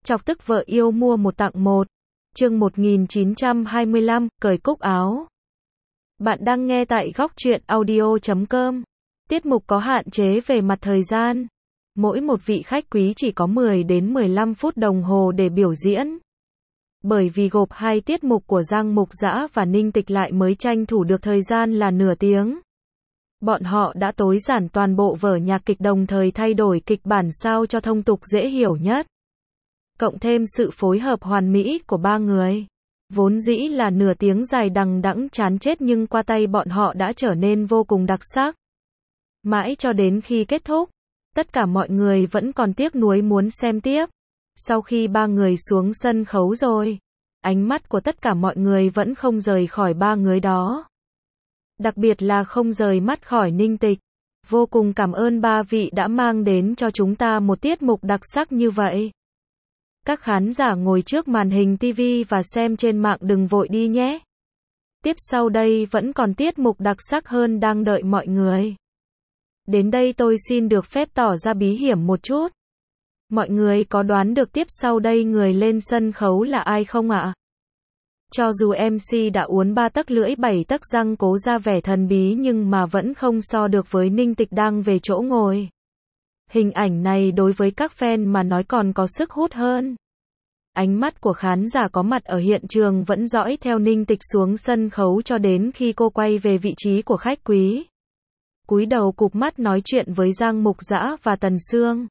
Chọc tức vợ yêu mua một tặng một. Chương 1925, cởi cúc áo. Bạn đang nghe tại góc truyện audio.com. Tiết mục có hạn chế về mặt thời gian. Mỗi một vị khách quý chỉ có 10 đến 15 phút đồng hồ để biểu diễn. Bởi vì gộp hai tiết mục của Giang Mục Dã và Ninh Tịch lại mới tranh thủ được thời gian là nửa tiếng. Bọn họ đã tối giản toàn bộ vở nhạc kịch đồng thời thay đổi kịch bản sao cho thông tục dễ hiểu nhất. Cộng thêm sự phối hợp hoàn mỹ của ba người. Vốn dĩ là nửa tiếng dài đằng đẵng chán chết nhưng qua tay bọn họ đã trở nên vô cùng đặc sắc. Mãi cho đến khi kết thúc, tất cả mọi người vẫn còn tiếc nuối muốn xem tiếp. Sau khi ba người xuống sân khấu rồi, ánh mắt của tất cả mọi người vẫn không rời khỏi ba người đó. Đặc biệt là không rời mắt khỏi Ninh Tịch. Vô cùng cảm ơn ba vị đã mang đến cho chúng ta một tiết mục đặc sắc như vậy. Các khán giả ngồi trước màn hình TV và xem trên mạng đừng vội đi nhé. Tiếp sau đây vẫn còn tiết mục đặc sắc hơn đang đợi mọi người. Đến đây tôi xin được phép tỏ ra bí hiểm một chút. Mọi người có đoán được tiếp sau đây người lên sân khấu là ai không ạ? Cho dù MC đã uốn 3 tấc lưỡi 7 tấc răng cố ra vẻ thần bí nhưng mà vẫn không so được với Ninh Tịch đang về chỗ ngồi. Hình ảnh này đối với các fan mà nói còn có sức hút hơn. Ánh mắt của khán giả có mặt ở hiện trường vẫn dõi theo Ninh Tịch xuống sân khấu cho đến khi cô quay về vị trí của khách quý. Cúi đầu cụp mắt nói chuyện với Giang Mục Dã và Tần Sương.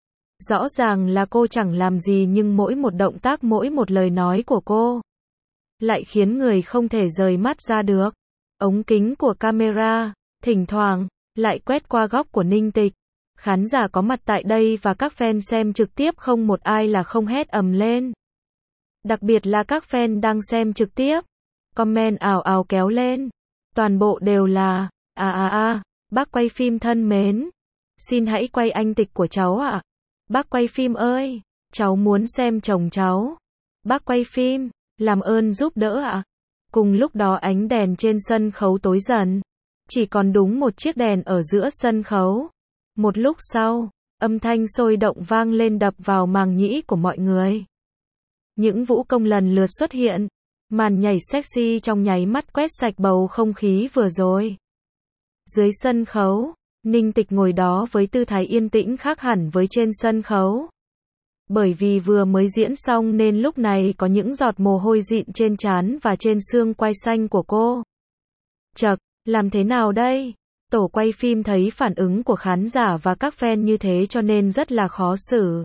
Rõ ràng là cô chẳng làm gì nhưng mỗi một động tác mỗi một lời nói của cô lại khiến người không thể rời mắt ra được. Ống kính của camera thỉnh thoảng lại quét qua góc của Ninh Tịch. Khán giả có mặt tại đây và các fan xem trực tiếp không một ai là không hét ầm lên. Đặc biệt là các fan đang xem trực tiếp. Comment ào ào kéo lên. Toàn bộ đều là, bác quay phim thân mến. Xin hãy quay anh Tịch của cháu ạ. Bác quay phim ơi, cháu muốn xem chồng cháu. Bác quay phim, làm ơn giúp đỡ ạ. Cùng lúc đó ánh đèn trên sân khấu tối dần. Chỉ còn đúng một chiếc đèn ở giữa sân khấu. Một lúc sau, âm thanh sôi động vang lên đập vào màng nhĩ của mọi người. Những vũ công lần lượt xuất hiện. Màn nhảy sexy trong nháy mắt quét sạch bầu không khí vừa rồi. Dưới sân khấu, Ninh Tịch ngồi đó với tư thái yên tĩnh khác hẳn với trên sân khấu. Bởi vì vừa mới diễn xong nên lúc này có những giọt mồ hôi dịn trên trán và trên xương quai xanh của cô. Chậc, làm thế nào đây? Tổ quay phim thấy phản ứng của khán giả và các fan như thế cho nên rất là khó xử.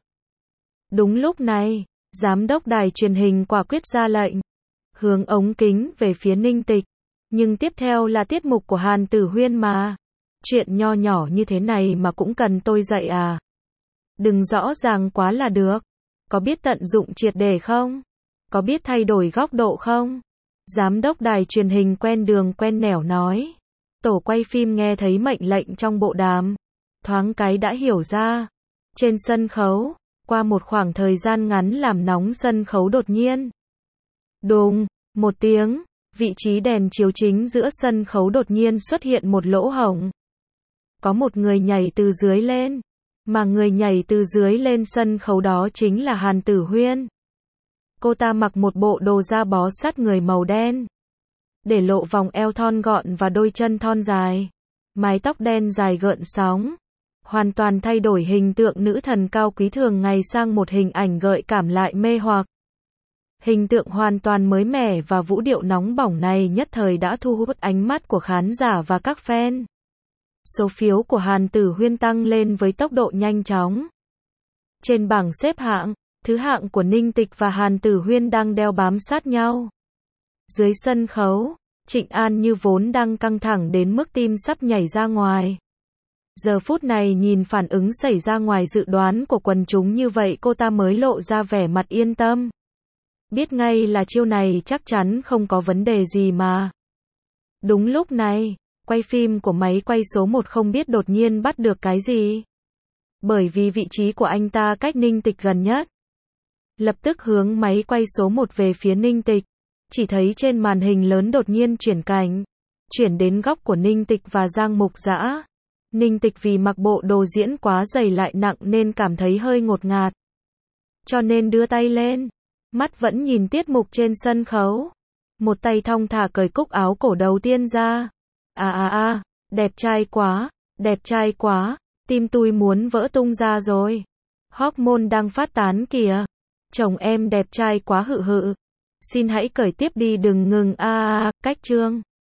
Đúng lúc này, giám đốc đài truyền hình quả quyết ra lệnh. Hướng ống kính về phía Ninh Tịch. Nhưng tiếp theo là tiết mục của Hàn Tử Huyên mà. Chuyện nho nhỏ như thế này mà cũng cần tôi dạy à? Đừng rõ ràng quá là được. Có biết tận dụng triệt để không? Có biết thay đổi góc độ không? Giám đốc đài truyền hình quen đường quen nẻo nói. Tổ quay phim nghe thấy mệnh lệnh trong bộ đàm. Thoáng cái đã hiểu ra. Trên sân khấu, qua một khoảng thời gian ngắn làm nóng sân khấu đột nhiên. Đùng, một tiếng, vị trí đèn chiếu chính giữa sân khấu đột nhiên xuất hiện một lỗ hổng. Có một người nhảy từ dưới lên. Mà người nhảy từ dưới lên sân khấu đó chính là Hàn Tử Huyên. Cô ta mặc một bộ đồ da bó sát người màu đen. Để lộ vòng eo thon gọn và đôi chân thon dài. Mái tóc đen dài gợn sóng. Hoàn toàn thay đổi hình tượng nữ thần cao quý thường ngày sang một hình ảnh gợi cảm lại mê hoặc. Hình tượng hoàn toàn mới mẻ và vũ điệu nóng bỏng này nhất thời đã thu hút ánh mắt của khán giả và các fan. Số phiếu của Hàn Tử Huyên tăng lên với tốc độ nhanh chóng. Trên bảng xếp hạng, thứ hạng của Ninh Tịch và Hàn Tử Huyên đang đeo bám sát nhau. Dưới sân khấu, Trịnh An Như vốn đang căng thẳng đến mức tim sắp nhảy ra ngoài. Giờ phút này nhìn phản ứng xảy ra ngoài dự đoán của quần chúng như vậy cô ta mới lộ ra vẻ mặt yên tâm. Biết ngay là chiêu này chắc chắn không có vấn đề gì mà. Đúng lúc này, quay phim của máy quay số 1 không biết đột nhiên bắt được cái gì. Bởi vì vị trí của anh ta cách Ninh Tịch gần nhất. Lập tức hướng máy quay số 1 về phía Ninh Tịch. Chỉ thấy trên màn hình lớn đột nhiên chuyển cảnh. Chuyển đến góc của Ninh Tịch và Giang Mục Dã. Ninh Tịch vì mặc bộ đồ diễn quá dày lại nặng nên cảm thấy hơi ngột ngạt. cho nên đưa tay lên. Mắt vẫn nhìn tiết mục trên sân khấu. Một tay thong thả cởi cúc áo cổ đầu tiên ra. Đẹp trai quá, tim tôi muốn vỡ tung ra rồi. Hormone đang phát tán kìa. Chồng em đẹp trai quá hự hự. Xin hãy cởi tiếp đi đừng ngừng cách chương.